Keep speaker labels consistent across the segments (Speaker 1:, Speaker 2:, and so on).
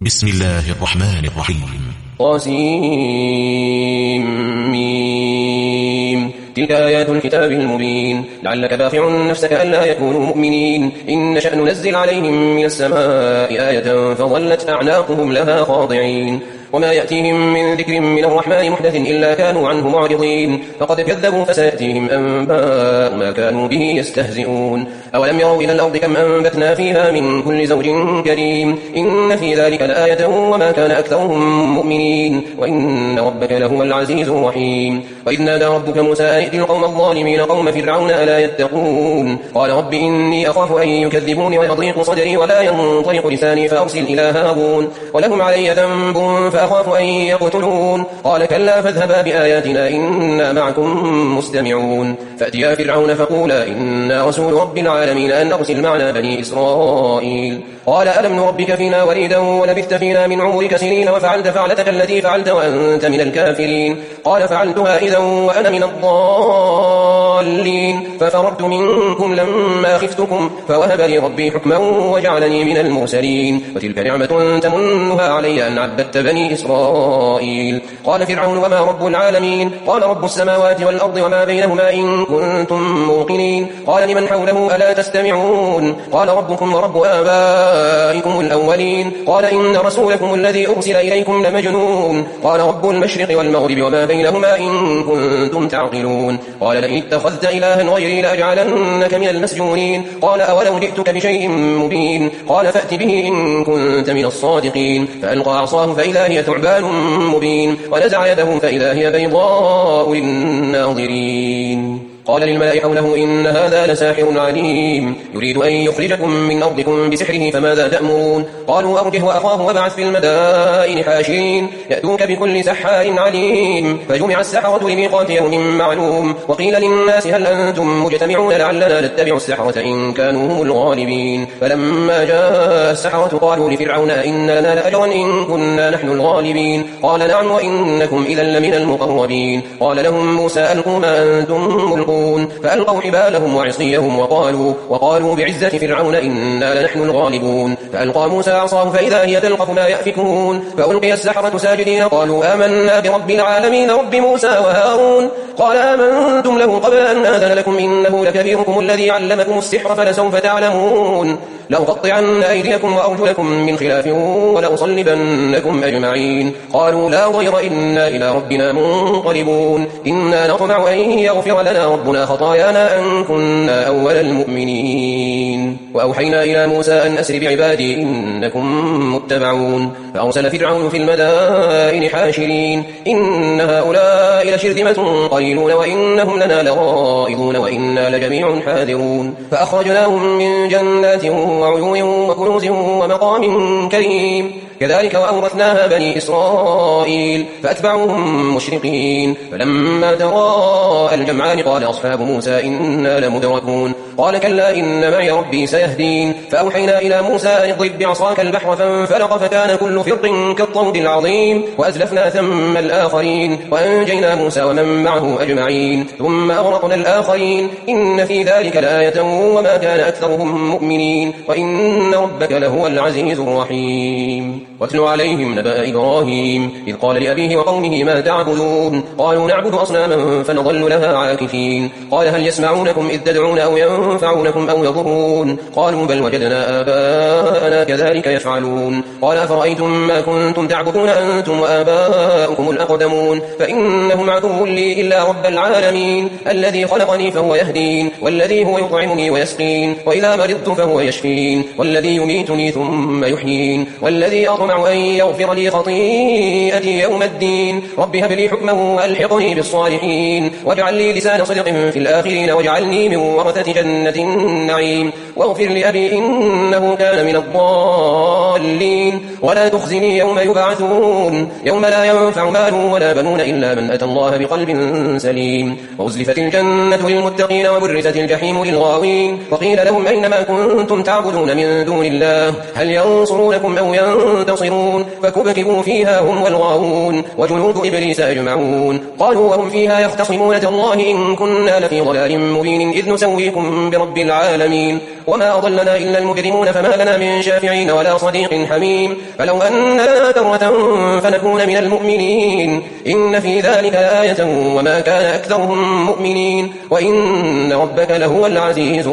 Speaker 1: بسم الله الرحمن الرحيم.
Speaker 2: طاسيم. تلك آيات الكتاب المبين. لعلك باخع نفسك ألا يكونوا مؤمنين إن نشأ ننزل عليهم من السماء آية فظلت أعناقهم لها خاضعين وما يأتيهم من ذكر من الرحمن محدث إلا كانوا عنه معرضين فقد كذبوا فسيأتيهم أنباء ما كانوا به يستهزئون أولم يروا إلى الأرض كم أنبتنا فيها من كل زوج كريم إن في ذلك لآية وما كان أكثرهم مؤمنين وإن ربك لهو العزيز الرحيم وإذ نادى ربك موسى أن ائت القوم الظالمين قوم فرعون ألا يتقون قال رب إني أخاف أن يكذبوني ويضيق صدري ولا ينطلق لساني فأرسل إلى هارون ولهم علي ذنب فأخاف أن يقتلون قال كلا فاذهبا بآياتنا إنا معكم مستمعون فأتيا فرعون فقولا إنا رسول رب العالمين أن أرسل معنا بني إسرائيل قال ألم نربك فينا وليدا ولبثت فينا من عمرك سنين وفعلت فعلتك التي فعلت وأنت من الكافرين قال فعلتها إذا وأنا من الضالين ففررت منكم لما خفتكم فوهب لي ربي حكما وجعلني من المرسلين وتلك نعمة تمنها علي أن عبدت بني إسرائيل قال فرعون وما رب العالمين قال رب السماوات والأرض وما بينهما إن كنتم موقنين قال لمن حوله ألا تستمعون قال ربكم ورب آبائكم الأولين قال إن رسولكم الذي أرسل إليكم لمجنون قال رب المشرق والمغرب وما بينهما إن كنتم تعقلون قال لئن اتخذت إلها غيري لأجعلنك من المسجونين قال أولو جئتك بشيء مبين قال فأت به إن كنت من الصادقين فألقى عصاه فإذا هي ثعبان مبين ونزع يده فإذا هي بيضاء للناظرين قال للملأ حوله إن هذا لساحر عليم يريد أن يخرجكم من أرضكم بسحره فماذا تأمرون قالوا أرجه وأخاه وابعث في المدائن حاشرين يأتوك بكل سحار عليم فجمع السحرة لميقات يوم معلوم وقيل للناس هل أنتم مجتمعون لعلنا نتبع السحرة إن كانوا هم الغالبين فلما جاء السحرة قالوا لفرعون إن لنا لأجرا إن كنا نحن الغالبين قال نعم وإنكم إذا لمن المقربين قال لهم موسى ألقوا ما أنتم ملقون فألقوا حبالهم وعصيهم وقالوا بعزة فرعون إنا لنحن الغالبون فألقى موسى عصاه فإذا هي تلقف ما يأفكون فألقي السحرة ساجدين قالوا آمنا برب العالمين رب موسى وهارون قال آمنتم له قبل أن آذن لكم إنه لكبيركم الذي علمكم السحر فلسوف تعلمون لأقطعن أيديكم وأرجلكم من خلاف ولأصلبنكم أجمعين قالوا لا ضير إنا إلى ربنا منقلبون إنا نطمع أن يغفر لنا ربنا خطايانا أن كنا أول المؤمنين وأوحينا إلى موسى أن أسر بعبادي إنكم متبعون فأرسل فرعون في المدائن حاشرين إن هؤلاء لشرذمة قليلون وإنهم لنا لغائظون وإنا لجميع حاذرون فأخرجناهم من جنات وعيون وكنوز ومقام كريم كذلك وأورثناها بني إسرائيل فأتبعوهم مشرقين فلما تراءى الجمعان قال أصحاب موسى إنا لمدركون قال كلا إن معي ربي سيهدين فأوحينا إلى موسى أن اضرب بعصاك البحر فانفلق فكان كل فرق كالطود العظيم وأزلفنا ثم الآخرين وأنجينا موسى ومن معه أجمعين ثم أغرقنا الآخرين إن في ذلك لآية وما كان أكثرهم مؤمنين وإن ربك لهو العزيز الرحيم واتل عليهم نبأ إبراهيم إذ قال لأبيه وقومه ما تعبدون قالوا نعبد أصناما فنظل لها عاكفين قال هل يسمعونكم إذ تدعون أو ينفعونكم أو يضرون قالوا بل وجدنا آباءنا كذلك يفعلون قال أفرأيتم ما كنتم تعبدون أنتم وآباؤكم الأقدمون فإنهم عدو لي إلا رب العالمين الذي خلقني فهو يهدين والذي هو يطعمني ويسقين وإذا مرضت فهو يشفين والذي يميتني ثم يحيين والذي أطمع أن يغفر لي خطيئتي يوم الدين رب هب لي حكما وألحقني بالصالحين واجعل لي لسان صدق في الآخرين واجعلني من ورثة جنة النعيم واغفر لأبي إنه كان من الضالين ولا تخزني يوم يبعثون يوم لا ينفع مال ولا بنون إلا من أتى الله بقلب سليم وأزلفت الجنة للمتقين وبرزت الجحيم للغاوين وقيل لهم أينما كنتم تعبدون من دون الله هل ينصرونكم أو ينتصرون فكبكبوا فيها هم والغاوون وجنود إبليس أجمعون قالوا وهم فيها يختصمون تالله إن كنا لفي ضلال مبين إذ نسويكم برب العالمين. وما أضلنا إلا المجرمون فما لنا من شافعين ولا صديق حميم. فلو أن لنا كرة فنكون من المؤمنين. إن في ذلك لآية وما كان أكثرهم مؤمنين وإن ربك لهو العزيز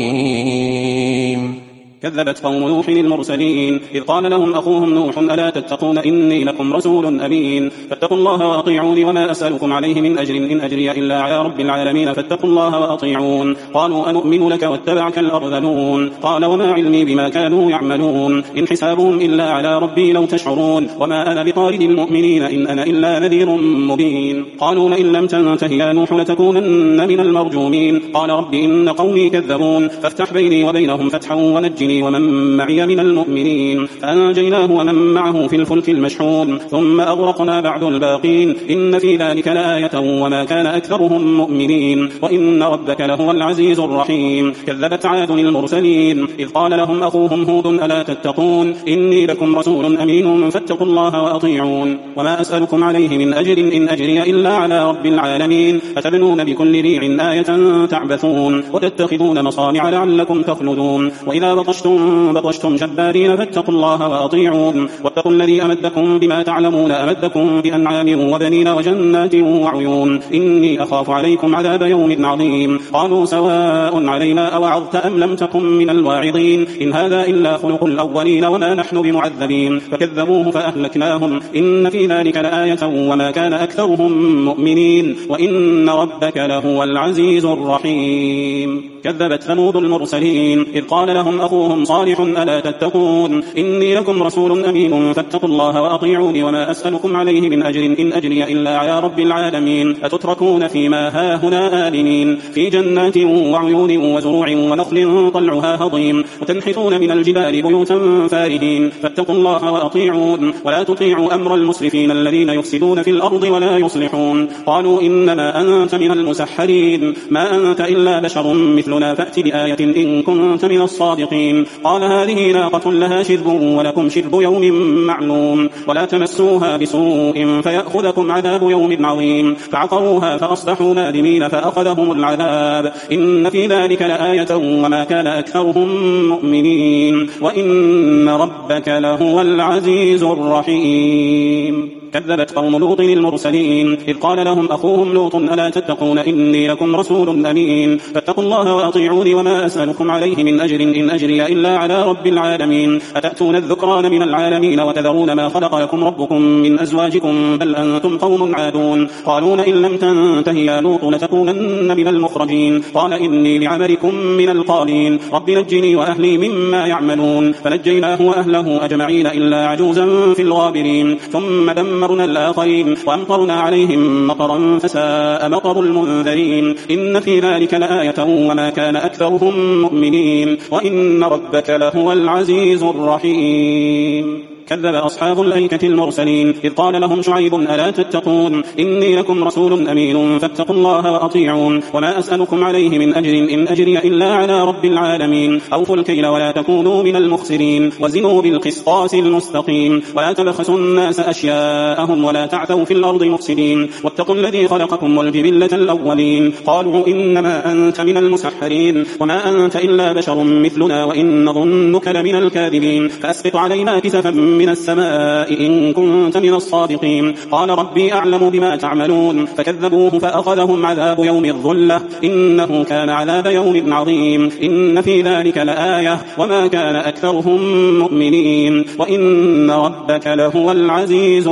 Speaker 2: الرحيم.
Speaker 3: كذبت قوم نوح المرسلين إذ قال لهم أخوهم نوح ألا تتقون إني لكم رسول أمين فاتقوا الله وأطيعون وما أسألكم عليه من أجر إن أجري إلا على رب العالمين فاتقوا الله وأطيعون. قالوا أنؤمن لك واتبعك الأرذلون قال وما علمي بما كانوا يعملون إن حسابهم إلا على ربي لو تشعرون وما أنا بطارد المؤمنين إن أنا إلا نذير مبين. قالوا لئن لم تنته يا نوح لتكونن من المرجومين قال رب إن قومي كذبون فافتح بيني وبينهم فتحا ونجني ومن معي من المؤمنين. فأنجيناه ومن معه في الفلك المشحون ثم أغرقنا بعد الباقين إن في ذلك لآية وما كان أكثرهم مؤمنين وإن ربك لهو العزيز الرحيم. كذبت عاد المرسلين إذ قال لهم أخوهم هود ألا تتقون إني لكم رسول أمين فاتقوا الله وأطيعون وما أسألكم عليه من أجر إن أجري إلا على رب العالمين أتبنون بكل ريع آية تعبثون وتتخذون مصانع لعلكم تخلدون وإذا بطشتم جبارين فاتقوا الله وأطيعون واتقوا الذي أمدكم بما تعلمون أمدكم بأنعام وبنين وجنات وعيون إني أخاف عليكم عذاب يوم عظيم. قالوا سواء علينا أوعظت أم لم تكن من الواعظين إن هذا إلا خلق الأولين وما نحن بمعذبين فكذبوه فأهلكناهم إن في ذلك لآية وما كان أكثرهم مؤمنين وإن ربك لهو العزيز الرحيم. كذبت ثمود المرسلين إذ قال لهم أخوهم صالح ألا تتقون إني لكم رسول أمين فاتقوا الله وأطيعوني وما أسألكم عليه من أجر إن أجري إلا على رب العالمين أتتركون فيما هاهنا آمنين في جنات وعيون وزروع ونخل طلعها هضيم وتنحتون من الجبال بيوتا فارهين فاتقوا الله وأطيعون ولا تطيعوا أمر المسرفين الذين يفسدون في الأرض ولا يصلحون. قالوا إنما أنت من المسحرين ما أنت إلا بشر مثلنا فأت بآية إن كنت من الصادقين. قال هذه ناقة لها شرب ولكم شرب يوم معلوم ولا تمسوها بسوء فيأخذكم عذاب يوم عظيم. فعقروها فأصبحوا نادمين فأخذهم العذاب إن في ذلك لآية وما كان أكثرهم مؤمنين وإن ربك لهو العزيز الرحيم. كذبت قوم لوط المرسلين إذ قال لهم أخوهم لوط ألا تتقون إني لكم رسول أمين فاتقوا الله وأطيعوني وما أسألكم عليه من أجر إن أجري إلا على رب العالمين أتأتون الذكران من العالمين وتذرون ما خلق لكم ربكم من أزواجكم بل أنتم قوم عادون. قالوا لئن لم تنتهي يا لوط لتكونن من المخرجين قال إني لعملكم من القالين رب نجني وأهلي مما يعملون فنجيناه وأهله أجمعين إلا عجوزا في الغابرين ثم دمرنا الآخرين وأمطرنا عليهم مطرا فساء مطر المنذرين إن في ذلك لآية وما كان أكثرهم مؤمنين وإن ربك لهو العزيز الرحيم. كذب أصحاب الأيكة المرسلين إذ قال لهم شعيب ألا تتقون إني لكم رسول أمين فاتقوا الله وأطيعون وما أسألكم عليه من أجر إن أجري إلا على رب العالمين أوفوا الكيل ولا تكونوا من المخسرين وزنوا بالقسطاس المستقيم ولا تبخسوا الناس أشياءهم ولا تعثوا في الأرض مفسدين واتقوا الذي خلقكم والجبلة الأولين. قالوا إنما أنت من المسحرين وما أنت إلا بشر مثلنا وإن ظنك لمن الكاذبين فأسقط علينا كسفا من السماء إن كنت من الصادقين. قال ربي أعلم بما تعملون فكذبوه فأخذهم عذاب يوم الظلة إنه كان عذاب يوم عظيم إن في ذلك لآية وما كان أكثرهم مؤمنين وإن ربك لهو العزيز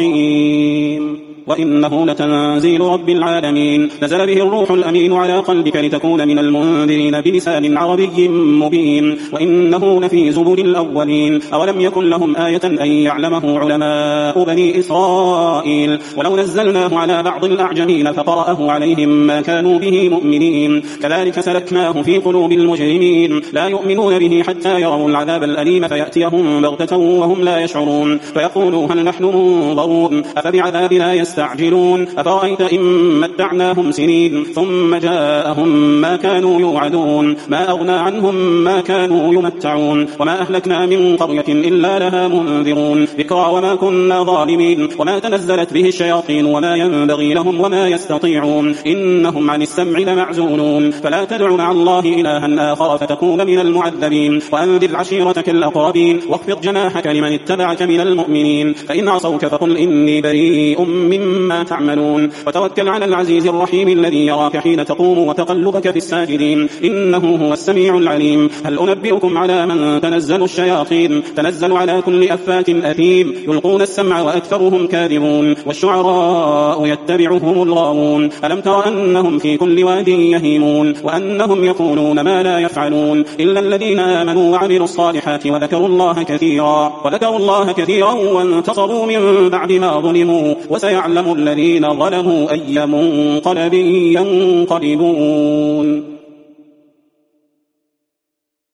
Speaker 3: الرحيم. وإنه لتنزيل رب العالمين نزل به الروح الأمين على قلبك لتكون من المنذرين بلسان عربي مبين وإنه لفي زبر الأولين. أولم يكن لهم آية أن يعلمه علماء بني إسرائيل ولو نزلناه على بعض الأعجمين فقرأه عليهم ما كانوا به مؤمنين كذلك سلكناه في قلوب المجرمين لا يؤمنون به حتى يروا العذاب الأليم فيأتيهم بغتة وهم لا يشعرون فيقولوا هل نحن منظرون أفبعذابنا يستعجلون أفرأيت إن متعناهم سنين ثم جاءهم ما كانوا يوعدون ما أغنى عنهم ما كانوا يمتعون وما أهلكنا من قرية إلا لها منذرون ذكرى وما كنا ظالمين وما تنزلت به الشياطين وما ينبغي لهم وما يستطيعون إنهم عن السمع لمعزولون فلا تدع مع الله إلها آخر فتكون من المعذبين وأنذر عشيرتك الأقربين واخفض جناحك لمن اتبعك من المؤمنين فإن عصوك فقل إني بريء مما تعملون وتوكل على العزيز الرحيم الذي يراك حين تقوم وتقلبك في الساجدين إنه هو السميع العليم هل أنبئكم على من تنزل الشياطين تنزل على كل أفاك أثيم يلقون السمع وأكثرهم كاذبون والشعراء يتبعهم الغاوون ألم تر أنهم في كل واد يهيمون وأنهم يقولون ما لا يفعلون إلا الذين آمنوا وعملوا الصالحات وذكروا الله كثيرا وانتصروا من بعد ما ظلموا وسيعلم الذين ظلموا أي منقلب ينقلبون